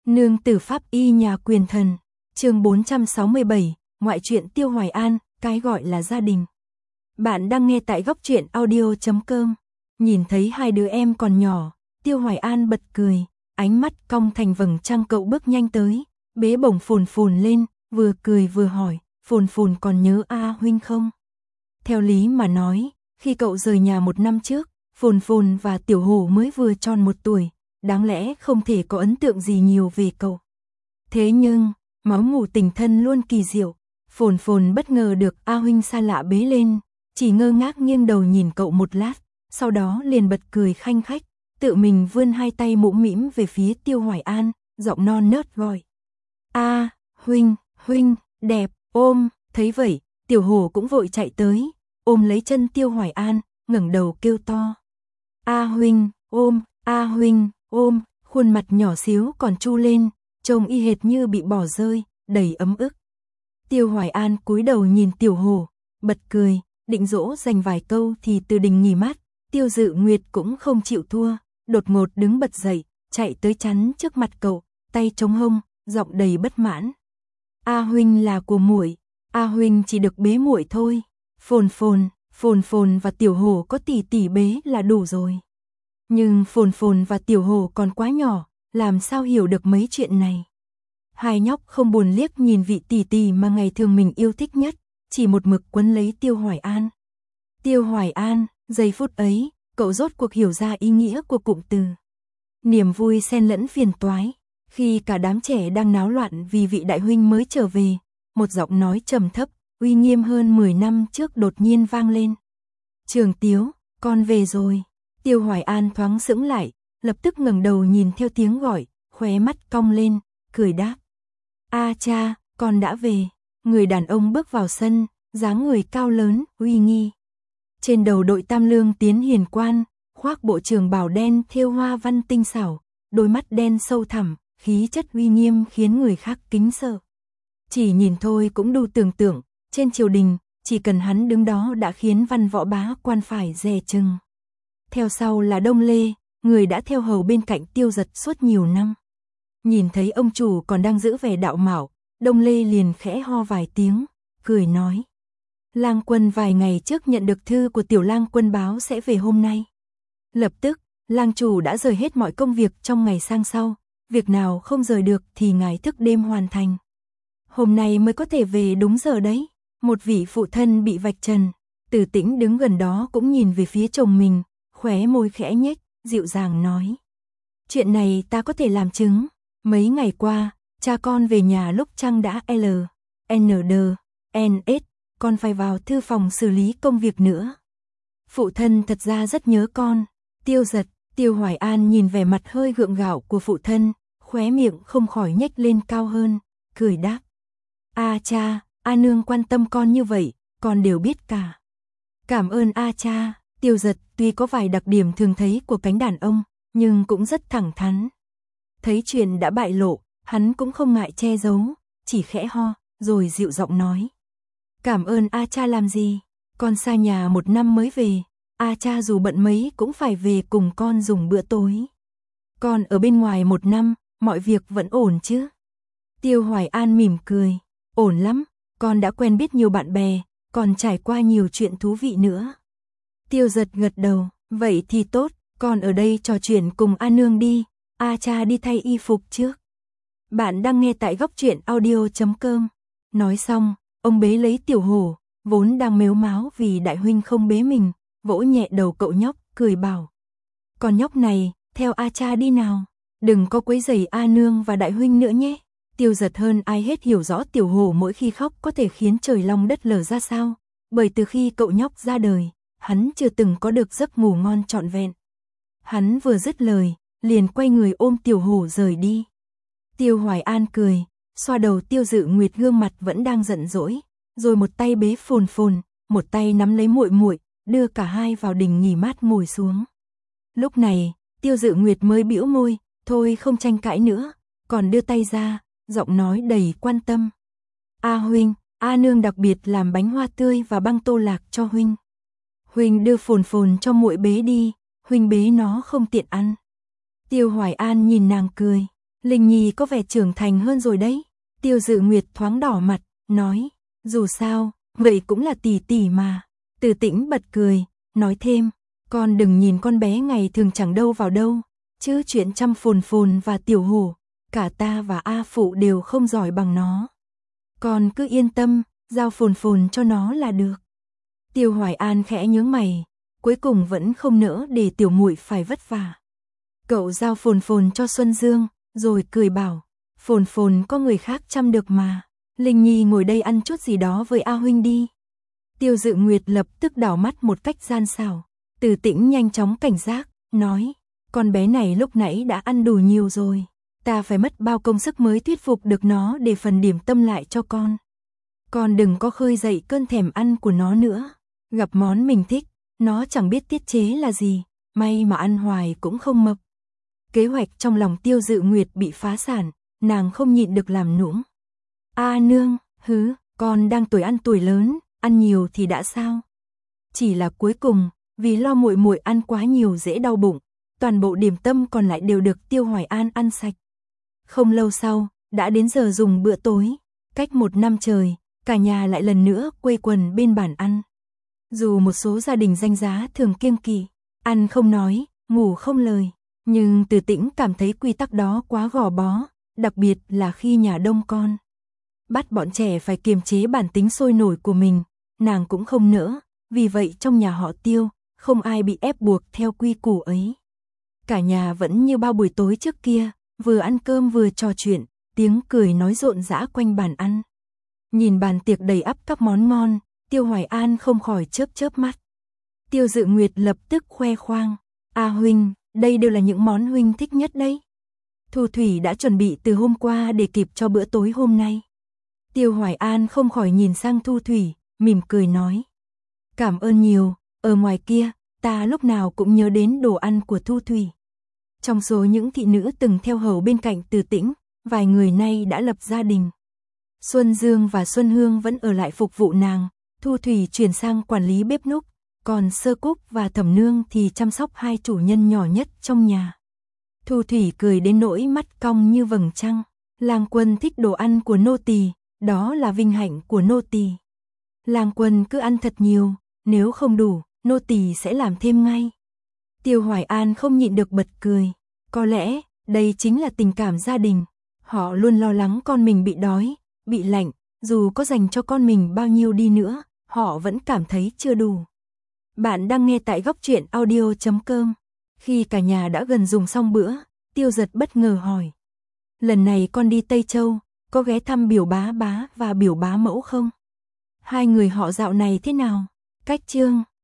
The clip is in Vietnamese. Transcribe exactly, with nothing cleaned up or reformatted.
Nương tử pháp y nhà quyền thần, chương bốn trăm sáu mươi bảy, ngoại truyện Tiêu Hoài An, cái gọi là gia đình. Bạn đang nghe tại góc truyện audio chấm com. Nhìn thấy hai đứa em còn nhỏ, Tiêu Hoài An bật cười, ánh mắt cong thành vầng trăng. Cậu bước nhanh tới, bế bổng Phồn Phồn lên, vừa cười vừa hỏi, Phồn Phồn còn nhớ A huynh không? Theo lý mà nói, khi cậu rời nhà một năm trước, Phồn Phồn và Tiểu Hổ mới vừa tròn một tuổi, đáng lẽ không thể có ấn tượng gì nhiều về cậu. Thế nhưng, máu mủ tình thân luôn kỳ diệu, Phồn Phồn bất ngờ được A huynh xa lạ bế lên, chỉ ngơ ngác nghiêng đầu nhìn cậu một lát, sau đó liền bật cười khanh khách, tự mình vươn hai tay mũm mĩm về phía Tiêu Hoài An, giọng non nớt gọi. A, huynh, huynh, đẹp, ôm. Thấy vậy, Tiểu Hổ cũng vội chạy tới, ôm lấy chân Tiêu Hoài An, ngẩng đầu kêu to. A huynh, ôm, A huynh, ôm, khuôn mặt nhỏ xíu còn chu lên, trông y hệt như bị bỏ rơi, đầy ấm ức. Tiêu Hoài An cúi đầu nhìn Tiểu Hổ, bật cười, định dỗ dành vài câu thì từ đình nghỉ mát, Tiêu Dự Nguyệt cũng không chịu thua, đột ngột đứng bật dậy, chạy tới chắn trước mặt cậu, tay chống hông, giọng đầy bất mãn. A huynh là của muội, A huynh chỉ được bế muội thôi. Phồn Phồn, Phồn Phồn và Tiểu Hổ có tỷ tỷ bế là đủ rồi. Nhưng Phồn Phồn và Tiểu Hổ còn quá nhỏ, làm sao hiểu được mấy chuyện này. Hai nhóc không buồn liếc nhìn vị tỷ tỷ mà ngày thường mình yêu thích nhất, chỉ một mực quấn lấy Tiêu Hoài An. Tiêu Hoài An, giây phút ấy, cậu rốt cuộc hiểu ra ý nghĩa của cụm từ. Niềm vui xen lẫn phiền toái, khi cả đám trẻ đang náo loạn vì vị đại huynh mới trở về, một giọng nói trầm thấp, uy nghiêm hơn mười năm trước đột nhiên vang lên. Trường Tiếu, con về rồi. Tiêu Hoài An thoáng sững lại, lập tức ngẩng đầu nhìn theo tiếng gọi, khóe mắt cong lên, cười đáp. A cha, con đã về. Người đàn ông bước vào sân, dáng người cao lớn, uy nghi. Trên đầu đội tam lương tiến hiền quan, khoác bộ trường bào đen thêu hoa văn tinh xảo, đôi mắt đen sâu thẳm, khí chất uy nghiêm khiến người khác kính sợ. Chỉ nhìn thôi cũng đủ tưởng tượng, trên triều đình, chỉ cần hắn đứng đó đã khiến văn võ bá quan phải dè chừng. Theo sau là Đông Lê, người đã theo hầu bên cạnh Tiêu Giật suốt nhiều năm. Nhìn thấy ông chủ còn đang giữ vẻ đạo mạo, Đông Lê liền khẽ ho vài tiếng, cười nói. Lang quân vài ngày trước nhận được thư của Tiểu Lang quân báo sẽ về hôm nay. Lập tức, lang chủ đã rời hết mọi công việc trong ngày sang sau, việc nào không rời được thì ngài thức đêm hoàn thành. Hôm nay mới có thể về đúng giờ đấy. Một vị phụ thân bị vạch trần, Từ Tĩnh đứng gần đó cũng nhìn về phía chồng mình, khóe môi khẽ nhếch, dịu dàng nói. Chuyện này ta có thể làm chứng. Mấy ngày qua, cha con về nhà lúc trăng đã L, N D, N S, con phải vào thư phòng xử lý công việc nữa. Phụ thân thật ra rất nhớ con. Tiêu Giật, Tiêu Hoài An nhìn vẻ mặt hơi gượng gạo của phụ thân, khóe miệng không khỏi nhếch lên cao hơn, cười đáp. A cha, A nương quan tâm con như vậy, con đều biết cả. Cảm ơn A cha. Tiêu Giật tuy có vài đặc điểm thường thấy của cánh đàn ông, nhưng cũng rất thẳng thắn. Thấy chuyện đã bại lộ, hắn cũng không ngại che giấu, chỉ khẽ ho, rồi dịu giọng nói. Cảm ơn A cha làm gì, con xa nhà một năm mới về, A cha dù bận mấy cũng phải về cùng con dùng bữa tối. Con ở bên ngoài một năm, mọi việc vẫn ổn chứ? Tiêu Hoài An mỉm cười, ổn lắm, con đã quen biết nhiều bạn bè, còn trải qua nhiều chuyện thú vị nữa. Tiêu Giật gật đầu, vậy thì tốt, con ở đây trò chuyện cùng A nương đi, A cha đi thay y phục trước. Bạn đang nghe tại góc truyện audio chấm com. Nói xong, ông bế lấy Tiểu Hổ, vốn đang mếu máo vì đại huynh không bế mình, vỗ nhẹ đầu cậu nhóc, cười bảo. Con nhóc này, theo A cha đi nào, đừng có quấy rầy A nương và đại huynh nữa nhé. Tiêu Giật hơn ai hết hiểu rõ Tiểu Hổ mỗi khi khóc có thể khiến trời long đất lở ra sao, bởi từ khi cậu nhóc ra đời, hắn chưa từng có được giấc ngủ ngon trọn vẹn. Hắn vừa dứt lời, liền quay người ôm Tiểu Hổ rời đi. Tiêu Hoài An cười, xoa đầu Tiêu Dự Nguyệt gương mặt vẫn đang giận dỗi, rồi một tay bế Phồn Phồn, một tay nắm lấy muội muội, đưa cả hai vào đình nghỉ mát ngồi xuống. Lúc này, Tiêu Dự Nguyệt mới bĩu môi, thôi không tranh cãi nữa, còn đưa tay ra, giọng nói đầy quan tâm. A huynh, A nương đặc biệt làm bánh hoa tươi và băng tô lạc cho huynh. Huynh đưa Phồn Phồn cho muội bế đi, huynh bế nó không tiện ăn. Tiêu Hoài An nhìn nàng cười, Linh Nhi có vẻ trưởng thành hơn rồi đấy. Tiêu Dự Nguyệt thoáng đỏ mặt, nói, dù sao, vậy cũng là tỷ tỷ mà. Từ Tĩnh bật cười, nói thêm, con đừng nhìn con bé ngày thường chẳng đâu vào đâu, chứ chuyện chăm Phồn Phồn và Tiểu Hổ, cả ta và A Phụ đều không giỏi bằng nó. Con cứ yên tâm, giao Phồn Phồn cho nó là được. Tiêu Hoài An khẽ nhướng mày, cuối cùng vẫn không nỡ để tiểu muội phải vất vả. Cậu giao Phồn Phồn cho Xuân Dương, rồi cười bảo, Phồn Phồn có người khác chăm được mà. Linh Nhi ngồi đây ăn chút gì đó với A huynh đi. Tiêu Dự Nguyệt lập tức đảo mắt một cách gian xảo. Từ Tĩnh nhanh chóng cảnh giác, nói, con bé này lúc nãy đã ăn đủ nhiều rồi. Ta phải mất bao công sức mới thuyết phục được nó để phần điểm tâm lại cho con. Con đừng có khơi dậy cơn thèm ăn của nó nữa. Gặp món mình thích, nó chẳng biết tiết chế là gì, may mà ăn hoài cũng không mập. Kế hoạch trong lòng Tiêu Dự Nguyệt bị phá sản, nàng không nhịn được làm nũng. A nương, hứ, con đang tuổi ăn tuổi lớn, ăn nhiều thì đã sao? Chỉ là cuối cùng, vì lo muội muội ăn quá nhiều dễ đau bụng, toàn bộ điểm tâm còn lại đều được Tiêu Hoài An ăn sạch. Không lâu sau, đã đến giờ dùng bữa tối, cách một năm trời, cả nhà lại lần nữa quây quần bên bàn ăn. Dù một số gia đình danh giá thường kiêng kỵ, ăn không nói, ngủ không lời, nhưng Từ Tĩnh cảm thấy quy tắc đó quá gò bó, đặc biệt là khi nhà đông con. Bắt bọn trẻ phải kiềm chế bản tính sôi nổi của mình, nàng cũng không nỡ, vì vậy trong nhà họ Tiêu, không ai bị ép buộc theo quy củ ấy. Cả nhà vẫn như bao buổi tối trước kia, vừa ăn cơm vừa trò chuyện, tiếng cười nói rộn rã quanh bàn ăn. Nhìn bàn tiệc đầy ắp các món ngon, Tiêu Hoài An không khỏi chớp chớp mắt. Tiêu Dự Nguyệt lập tức khoe khoang, A huynh, đây đều là những món huynh thích nhất đấy. Thu Thủy đã chuẩn bị từ hôm qua để kịp cho bữa tối hôm nay. Tiêu Hoài An không khỏi nhìn sang Thu Thủy, mỉm cười nói. Cảm ơn nhiều, ở ngoài kia, ta lúc nào cũng nhớ đến đồ ăn của Thu Thủy. Trong số những thị nữ từng theo hầu bên cạnh Từ Tĩnh, vài người nay đã lập gia đình. Xuân Dương và Xuân Hương vẫn ở lại phục vụ nàng, Thu Thủy chuyển sang quản lý bếp núc, còn Sơ Cúc và Thẩm Nương thì chăm sóc hai chủ nhân nhỏ nhất trong nhà. Thu Thủy cười đến nỗi mắt cong như vầng trăng, Lang Quân thích đồ ăn của nô tỳ, đó là vinh hạnh của nô tỳ. Lang Quân cứ ăn thật nhiều, nếu không đủ, nô tỳ sẽ làm thêm ngay. Tiêu Hoài An không nhịn được bật cười, có lẽ đây chính là tình cảm gia đình, họ luôn lo lắng con mình bị đói, bị lạnh, dù có dành cho con mình bao nhiêu đi nữa, họ vẫn cảm thấy chưa đủ. Bạn đang nghe tại góc truyện audio chấm com. Khi cả nhà đã gần dùng xong bữa, Tiêu Giật bất ngờ hỏi. Lần này con đi Tây Châu, có ghé thăm biểu bá bá và biểu bá mẫu không? Hai người họ dạo này thế nào? Cách chương